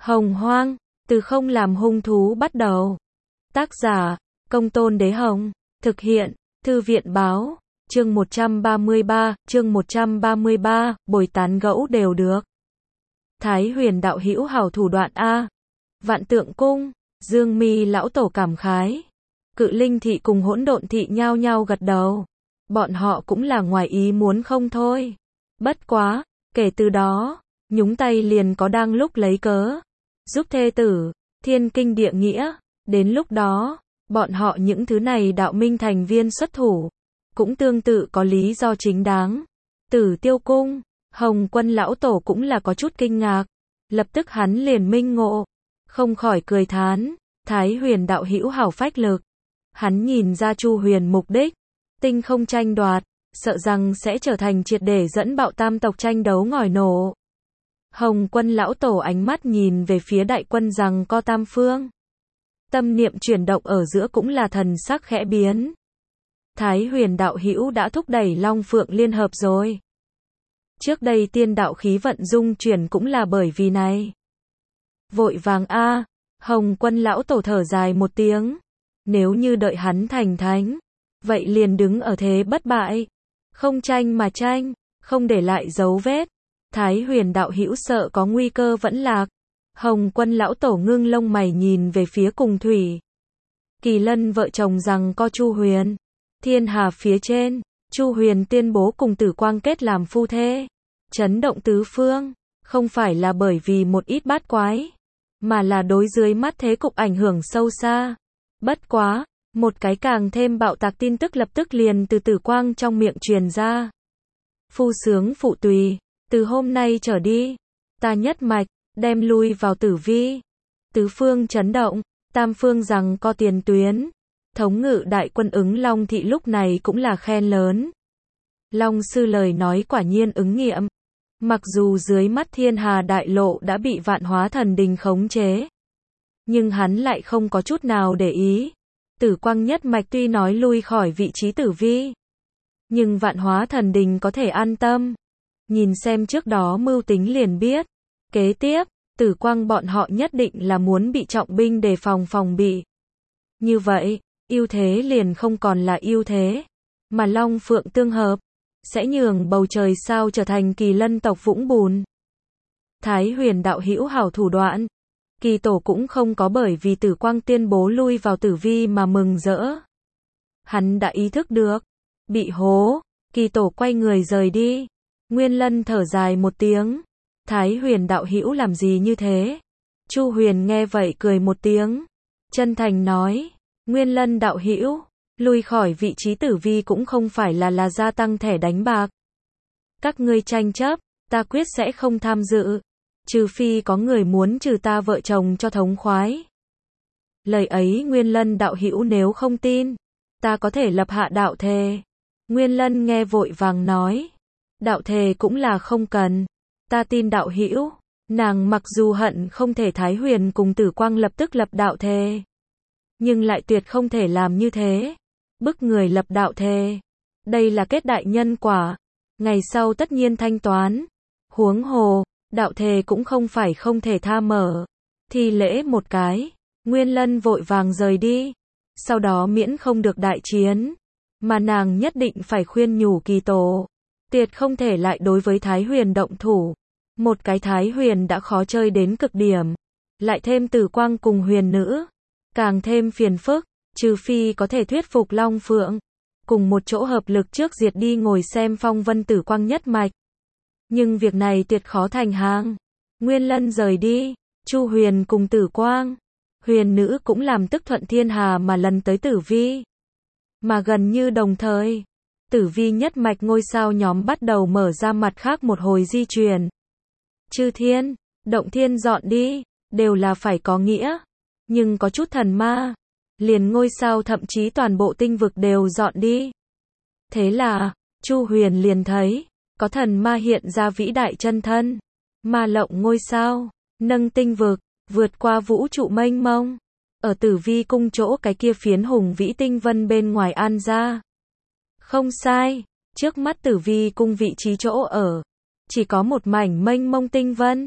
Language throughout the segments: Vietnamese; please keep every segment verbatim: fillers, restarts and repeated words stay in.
Hồng Hoang, từ không làm hung thú bắt đầu. Tác giả, Công Tôn Đế Hồng. Thực hiện, Thư viện Báo. Chương một trăm ba mươi ba, chương một trăm ba mươi ba, bồi tán gẫu đều được. Thái Huyền đạo hữu hảo thủ đoạn a. Vạn Tượng Cung, Dương Mi lão tổ cảm khái. Cự Linh thị cùng Hỗn Độn thị nhao nhao gật đầu. Bọn họ cũng là ngoài ý muốn không thôi. Bất quá, kể từ đó, nhúng tay liền có đang lúc lấy cớ giúp thê tử, thiên kinh địa nghĩa. Đến lúc đó, bọn họ những thứ này đạo minh thành viên xuất thủ, cũng tương tự có lý do chính đáng. Tử Tiêu Cung, Hồng Quân lão tổ cũng là có chút kinh ngạc. Lập tức hắn liền minh ngộ, không khỏi cười thán, Thái Huyền đạo hữu hảo phách lực. Hắn nhìn ra Chu Huyền mục đích, tinh không tranh đoạt, sợ rằng sẽ trở thành triệt để dẫn bạo tam tộc tranh đấu ngòi nổ. Hồng Quân lão tổ ánh mắt nhìn về phía đại quân rằng co tam phương. Tâm niệm chuyển động ở giữa cũng là thần sắc khẽ biến. Thái Huyền đạo hữu đã thúc đẩy Long Phượng liên hợp rồi. Trước đây tiên đạo khí vận dung chuyển cũng là bởi vì này. Vội vàng a, Hồng Quân lão tổ thở dài một tiếng. Nếu như đợi hắn thành thánh, vậy liền đứng ở thế bất bại. Không tranh mà tranh, không để lại dấu vết. Thái Huyền đạo hữu sợ có nguy cơ vẫn lạc. Hồng Quân lão tổ ngưng lông mày nhìn về phía cùng thủy. Kỳ Lân vợ chồng rằng co Chu Huyền. Thiên hà phía trên, Chu Huyền tuyên bố cùng Tử Quang kết làm phu thê. Chấn động tứ phương, không phải là bởi vì một ít bát quái, mà là đối dưới mắt thế cục ảnh hưởng sâu xa. Bất quá, một cái càng thêm bạo tạc tin tức lập tức liền từ Tử Quang trong miệng truyền ra. Phu sướng phụ tùy, từ hôm nay trở đi, ta nhất mạch, đem lui vào tử vi. Tứ phương chấn động, tam phương rằng co tiền tuyến. Thống ngự đại quân ứng Long thị lúc này cũng là khen lớn. Long sư lời nói quả nhiên ứng nghiệm. Mặc dù dưới mắt thiên hà đại lộ đã bị vạn hóa thần đình khống chế, nhưng hắn lại không có chút nào để ý. Tử Quang nhất mạch tuy nói lui khỏi vị trí tử vi, nhưng vạn hóa thần đình có thể an tâm. Nhìn xem trước đó mưu tính liền biết. Kế tiếp, Tử Quang bọn họ nhất định là muốn bị trọng binh đề phòng phòng bị. Như vậy, ưu thế liền không còn là ưu thế, mà Long Phượng tương hợp, sẽ nhường bầu trời sao trở thành Kỳ Lân tộc vũng bùn. Thái Huyền đạo hữu hảo thủ đoạn. Kỳ tổ cũng không có bởi vì Tử Quang tuyên bố lui vào tử vi mà mừng rỡ. Hắn đã ý thức được, bị hố, Kỳ tổ quay người rời đi. Nguyên Lân thở dài một tiếng. Thái Huyền đạo hữu làm gì như thế? Chu Huyền nghe vậy cười một tiếng, chân thành nói, Nguyên Lân đạo hữu, lui khỏi vị trí tử vi cũng không phải là là gia tăng thẻ đánh bạc. Các ngươi tranh chấp, ta quyết sẽ không tham dự, trừ phi có người muốn trừ ta vợ chồng cho thống khoái. Lời ấy Nguyên Lân đạo hữu nếu không tin, ta có thể lập hạ đạo thề. Nguyên Lân nghe vội vàng nói, đạo thề cũng là không cần, ta tin đạo hữu. Nàng mặc dù hận không thể Thái Huyền cùng Tử Quang lập tức lập đạo thề, nhưng lại tuyệt không thể làm như thế. Bức người lập đạo thề, đây là kết đại nhân quả, ngày sau tất nhiên thanh toán. Huống hồ, đạo thề cũng không phải không thể tha mở. Thi lễ một cái, Nguyên Lân vội vàng rời đi. Sau đó miễn không được đại chiến, mà nàng nhất định phải khuyên nhủ Kỳ tổ, tuyệt không thể lại đối với Thái Huyền động thủ. Một cái Thái Huyền đã khó chơi đến cực điểm, lại thêm Tử Quang cùng huyền nữ, càng thêm phiền phức. Trừ phi có thể thuyết phục Long Phượng, cùng một chỗ hợp lực trước diệt đi ngồi xem phong vân Tử Quang nhất mạch. Nhưng việc này tuyệt khó thành hàng. Nguyên Lân rời đi, Chu Huyền cùng Tử Quang, huyền nữ cũng làm tức thuận thiên hà mà lần tới tử vi. Mà gần như đồng thời, tử vi nhất mạch ngôi sao nhóm bắt đầu mở ra mặt khác một hồi di chuyển. Chư thiên, động thiên dọn đi, đều là phải có nghĩa, nhưng có chút thần ma, liền ngôi sao thậm chí toàn bộ tinh vực đều dọn đi. Thế là, Chu Huyền liền thấy, có thần ma hiện ra vĩ đại chân thân, ma lộng ngôi sao, nâng tinh vực, vượt qua vũ trụ mênh mông, ở tử vi cung chỗ cái kia phiến hùng vĩ tinh vân bên ngoài An gia. Không sai, trước mắt tử vi cung vị trí chỗ ở, chỉ có một mảnh mênh mông tinh vân,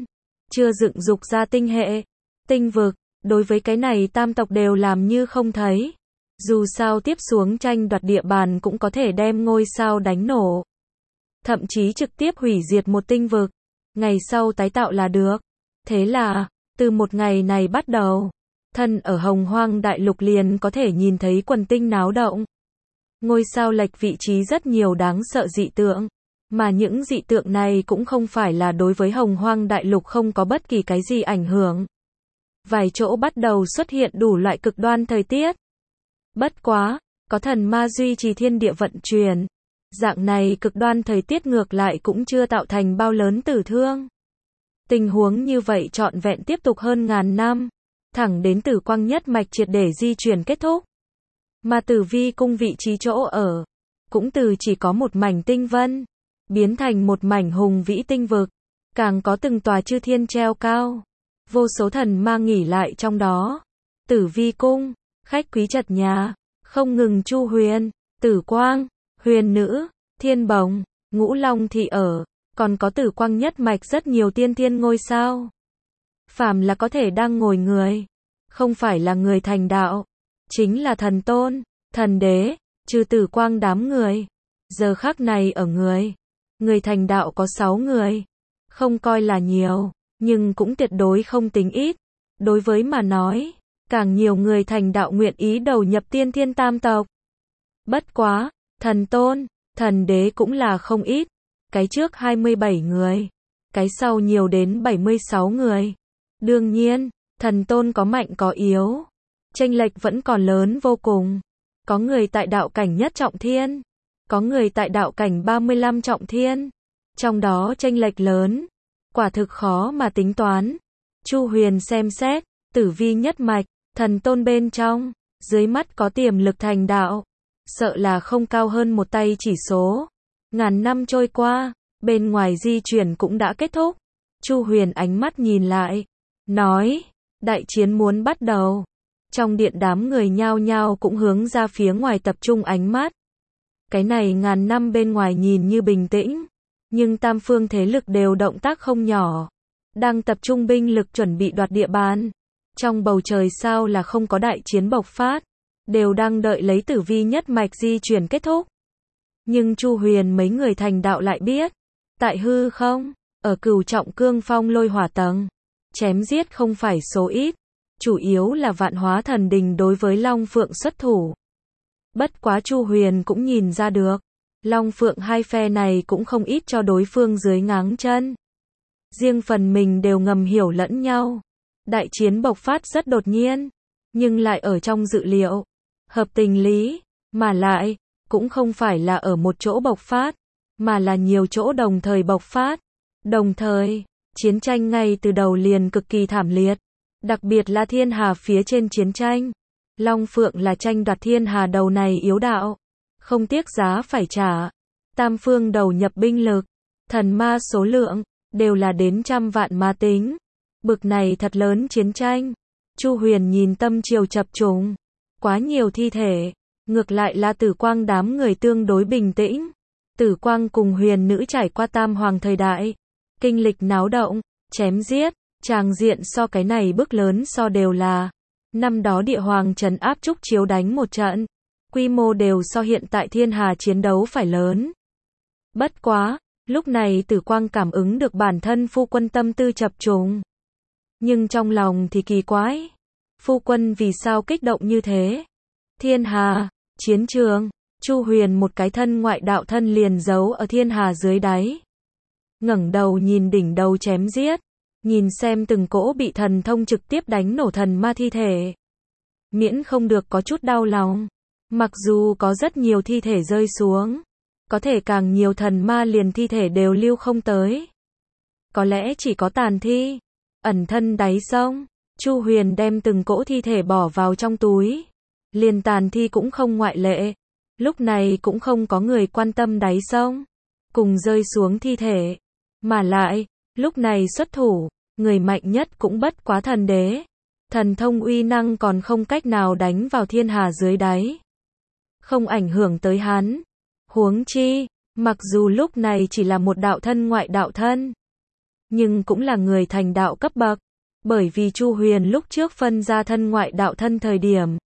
chưa dựng dục ra tinh hệ, tinh vực, đối với cái này tam tộc đều làm như không thấy. Dù sao tiếp xuống tranh đoạt địa bàn cũng có thể đem ngôi sao đánh nổ. Thậm chí trực tiếp hủy diệt một tinh vực, ngày sau tái tạo là được. Thế là, từ một ngày này bắt đầu, thân ở Hồng Hoang Đại Lục liền có thể nhìn thấy quần tinh náo động. Ngôi sao lệch vị trí rất nhiều đáng sợ dị tượng, mà những dị tượng này cũng không phải là đối với Hồng Hoang Đại Lục không có bất kỳ cái gì ảnh hưởng. Vài chỗ bắt đầu xuất hiện đủ loại cực đoan thời tiết. Bất quá, có thần ma duy trì thiên địa vận chuyển. Dạng này cực đoan thời tiết ngược lại cũng chưa tạo thành bao lớn tử thương. Tình huống như vậy trọn vẹn tiếp tục hơn ngàn năm, thẳng đến Tử Quang nhất mạch triệt để di chuyển kết thúc. Mà Tử Vi cung vị trí chỗ ở, cũng từ chỉ có một mảnh tinh vân, biến thành một mảnh hùng vĩ tinh vực, càng có từng tòa chư thiên treo cao. Vô số thần ma nghỉ lại trong đó. Tử Vi cung, khách quý chật nhà, không ngừng Chu Huyền, Tử Quang, Huyền Nữ, Thiên Bồng, Ngũ Long thị ở, còn có Tử Quang nhất mạch rất nhiều tiên thiên ngôi sao. Phàm là có thể đang ngồi người, không phải là người thành đạo, chính là thần tôn, thần đế, trừ Tử Quang đám người. Giờ khắc này ở người, người thành đạo có sáu người, không coi là nhiều, nhưng cũng tuyệt đối không tính ít. Đối với mà nói, càng nhiều người thành đạo nguyện ý đầu nhập tiên thiên tam tộc. Bất quá, thần tôn, thần đế cũng là không ít. Cái trước hai mươi bảy người, cái sau nhiều đến bảy mươi sáu người. Đương nhiên, thần tôn có mạnh có yếu, chênh lệch vẫn còn lớn vô cùng. Có người tại đạo cảnh nhất trọng thiên, có người tại đạo cảnh ba mươi lăm trọng thiên. Trong đó chênh lệch lớn, quả thực khó mà tính toán. Chu Huyền xem xét, Tử Vi nhất mạch, thần tôn bên trong, dưới mắt có tiềm lực thành đạo, sợ là không cao hơn một tay chỉ số. Ngàn năm trôi qua, bên ngoài di chuyển cũng đã kết thúc. Chu Huyền ánh mắt nhìn lại, nói, đại chiến muốn bắt đầu. Trong điện đám người nhao nhao cũng hướng ra phía ngoài tập trung ánh mắt. Cái này ngàn năm bên ngoài nhìn như bình tĩnh, nhưng tam phương thế lực đều động tác không nhỏ, đang tập trung binh lực chuẩn bị đoạt địa bàn. Trong bầu trời sao là không có đại chiến bộc phát, đều đang đợi lấy Tử Vi nhất mạch di chuyển kết thúc. Nhưng Chu Huyền mấy người thành đạo lại biết, tại hư không, ở cửu trọng cương phong lôi hỏa tầng, chém giết không phải số ít, chủ yếu là Vạn Hóa Thần Đình đối với Long Phượng xuất thủ. Bất quá Chu Huyền cũng nhìn ra được, Long Phượng hai phe này cũng không ít cho đối phương dưới ngáng chân. Riêng phần mình đều ngầm hiểu lẫn nhau. Đại chiến bộc phát rất đột nhiên, nhưng lại ở trong dự liệu, hợp tình lý, mà lại, cũng không phải là ở một chỗ bộc phát, mà là nhiều chỗ đồng thời bộc phát. Đồng thời, chiến tranh ngay từ đầu liền cực kỳ thảm liệt, đặc biệt là thiên hà phía trên chiến tranh. Long Phượng là tranh đoạt thiên hà đầu này yếu đạo, không tiếc giá phải trả. Tam phương đầu nhập binh lực, thần ma số lượng, đều là đến trăm vạn ma tính. Bực này thật lớn chiến tranh. Chu Huyền nhìn tâm triều chập trùng, quá nhiều thi thể, ngược lại là Tử Quang đám người tương đối bình tĩnh. Tử Quang cùng Huyền Nữ trải qua tam hoàng thời đại, kinh lịch náo động, chém giết, tràng diện so cái này bước lớn so đều là. Năm đó địa hoàng trấn áp trúc chiếu đánh một trận, quy mô đều so hiện tại thiên hà chiến đấu phải lớn. Bất quá, lúc này Tử Quang cảm ứng được bản thân phu quân tâm tư chập trùng. Nhưng trong lòng thì kỳ quái, phu quân vì sao kích động như thế? Thiên hà, chiến trường, Chu Huyền một cái thân ngoại đạo thân liền giấu ở thiên hà dưới đáy. Ngẩng đầu nhìn đỉnh đầu chém giết, nhìn xem từng cỗ bị thần thông trực tiếp đánh nổ thần ma thi thể. Miễn không được có chút đau lòng. Mặc dù có rất nhiều thi thể rơi xuống, có thể càng nhiều thần ma liền thi thể đều lưu không tới. Có lẽ chỉ có tàn thi, ẩn thân đáy sông. Chu Huyền đem từng cỗ thi thể bỏ vào trong túi, liền tàn thi cũng không ngoại lệ. Lúc này cũng không có người quan tâm đáy sông, cùng rơi xuống thi thể. Mà lại, lúc này xuất thủ, người mạnh nhất cũng bất quá thần đế. Thần thông uy năng còn không cách nào đánh vào thiên hà dưới đáy, không ảnh hưởng tới hắn. Huống chi, mặc dù lúc này chỉ là một đạo thân ngoại đạo thân, nhưng cũng là người thành đạo cấp bậc. Bởi vì Chu Huyền lúc trước phân ra thân ngoại đạo thân thời điểm,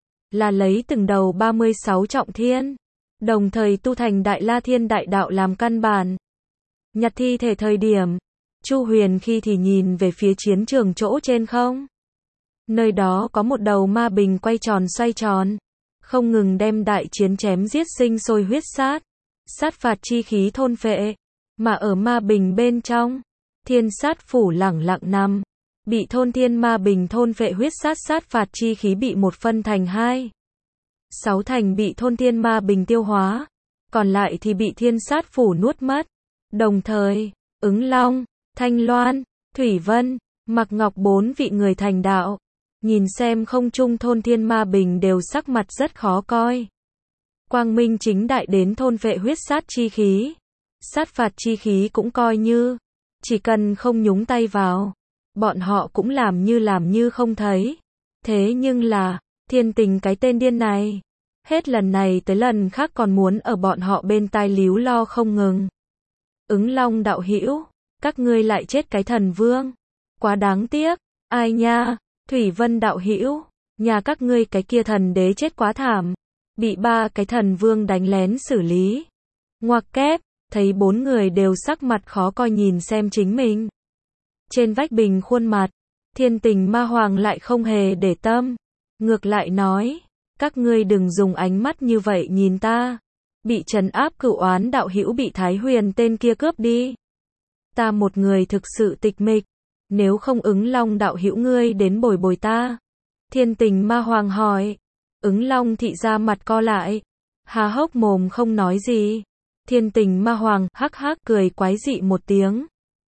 là lấy từng đầu ba mươi sáu trọng thiên, đồng thời tu thành Đại La Thiên Đại Đạo làm căn bản. Nhặt thi thể thời điểm, Chu Huyền khi thì nhìn về phía chiến trường chỗ trên không. Nơi đó có một đầu ma bình quay tròn xoay tròn, không ngừng đem đại chiến chém giết sinh sôi huyết sát, sát phạt chi khí thôn phệ, mà ở ma bình bên trong, thiên sát phủ lẳng lặng nằm, bị thôn thiên ma bình thôn phệ huyết sát sát phạt chi khí bị một phân thành hai. Sáu thành bị thôn thiên ma bình tiêu hóa, còn lại thì bị thiên sát phủ nuốt mất. Đồng thời, Ứng Long, Thanh Loan, Thủy Vân, Mạc Ngọc bốn vị người thành đạo, nhìn xem không trung thôn thiên ma bình đều sắc mặt rất khó coi. Quang minh chính đại đến thôn vệ huyết sát chi khí, sát phạt chi khí cũng coi như, chỉ cần không nhúng tay vào, bọn họ cũng làm như làm như không thấy. Thế nhưng là, Thiên Tình cái tên điên này, hết lần này tới lần khác còn muốn ở bọn họ bên tai líu lo không ngừng. Ứng Long đạo hữu, các ngươi lại chết cái thần vương, quá đáng tiếc. Ai nha, Thủy Vân đạo hữu, nhà các ngươi cái kia thần đế chết quá thảm, bị ba cái thần vương đánh lén xử lý. Ngoặc kép, thấy bốn người đều sắc mặt khó coi nhìn xem chính mình. Trên vách bình khuôn mặt, Thiên Tình ma hoàng lại không hề để tâm, ngược lại nói, các ngươi đừng dùng ánh mắt như vậy nhìn ta. Bị trấn áp Cửu Oán đạo hữu bị Thái Huyền tên kia cướp đi. Ta một người thực sự tịch mịch, nếu không Ứng Long đạo hữu ngươi đến bồi bồi ta. Thiên Tình ma hoàng hỏi. Ứng Long thị ra mặt co lại, há hốc mồm không nói gì. Thiên Tình ma hoàng hắc hắc cười quái dị một tiếng.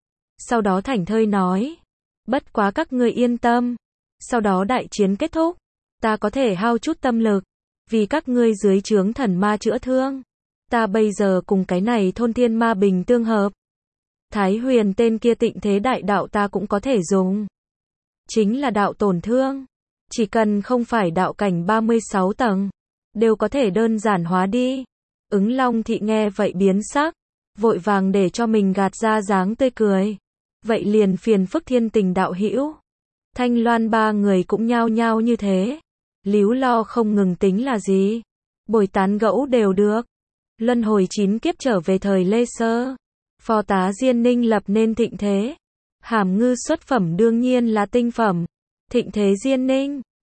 Sau đó thảnh thơi nói, bất quá các ngươi yên tâm, sau đó đại chiến kết thúc, ta có thể hao chút tâm lực, vì các ngươi dưới trướng thần ma chữa thương. Ta bây giờ cùng cái này thôn thiên ma bình tương hợp. Thái Huyền tên kia tịnh thế đại đạo ta cũng có thể dùng. Chính là đạo tổn thương. Chỉ cần không phải đạo cảnh ba mươi sáu tầng, đều có thể đơn giản hóa đi. Ứng Long thị nghe vậy biến sắc, vội vàng để cho mình gạt ra dáng tươi cười. Vậy liền phiền phức Thiên Tình đạo hữu. Thanh Loan ba người cũng nhao nhao như thế. Líu lo không ngừng tính là gì? Bồi tán gẫu đều được. Luân hồi chín kiếp trở về thời Lê Sơ. Phó tá Diên Ninh lập nên thịnh thế. Hàm ngư xuất phẩm đương nhiên là tinh phẩm. Thịnh thế Diên Ninh.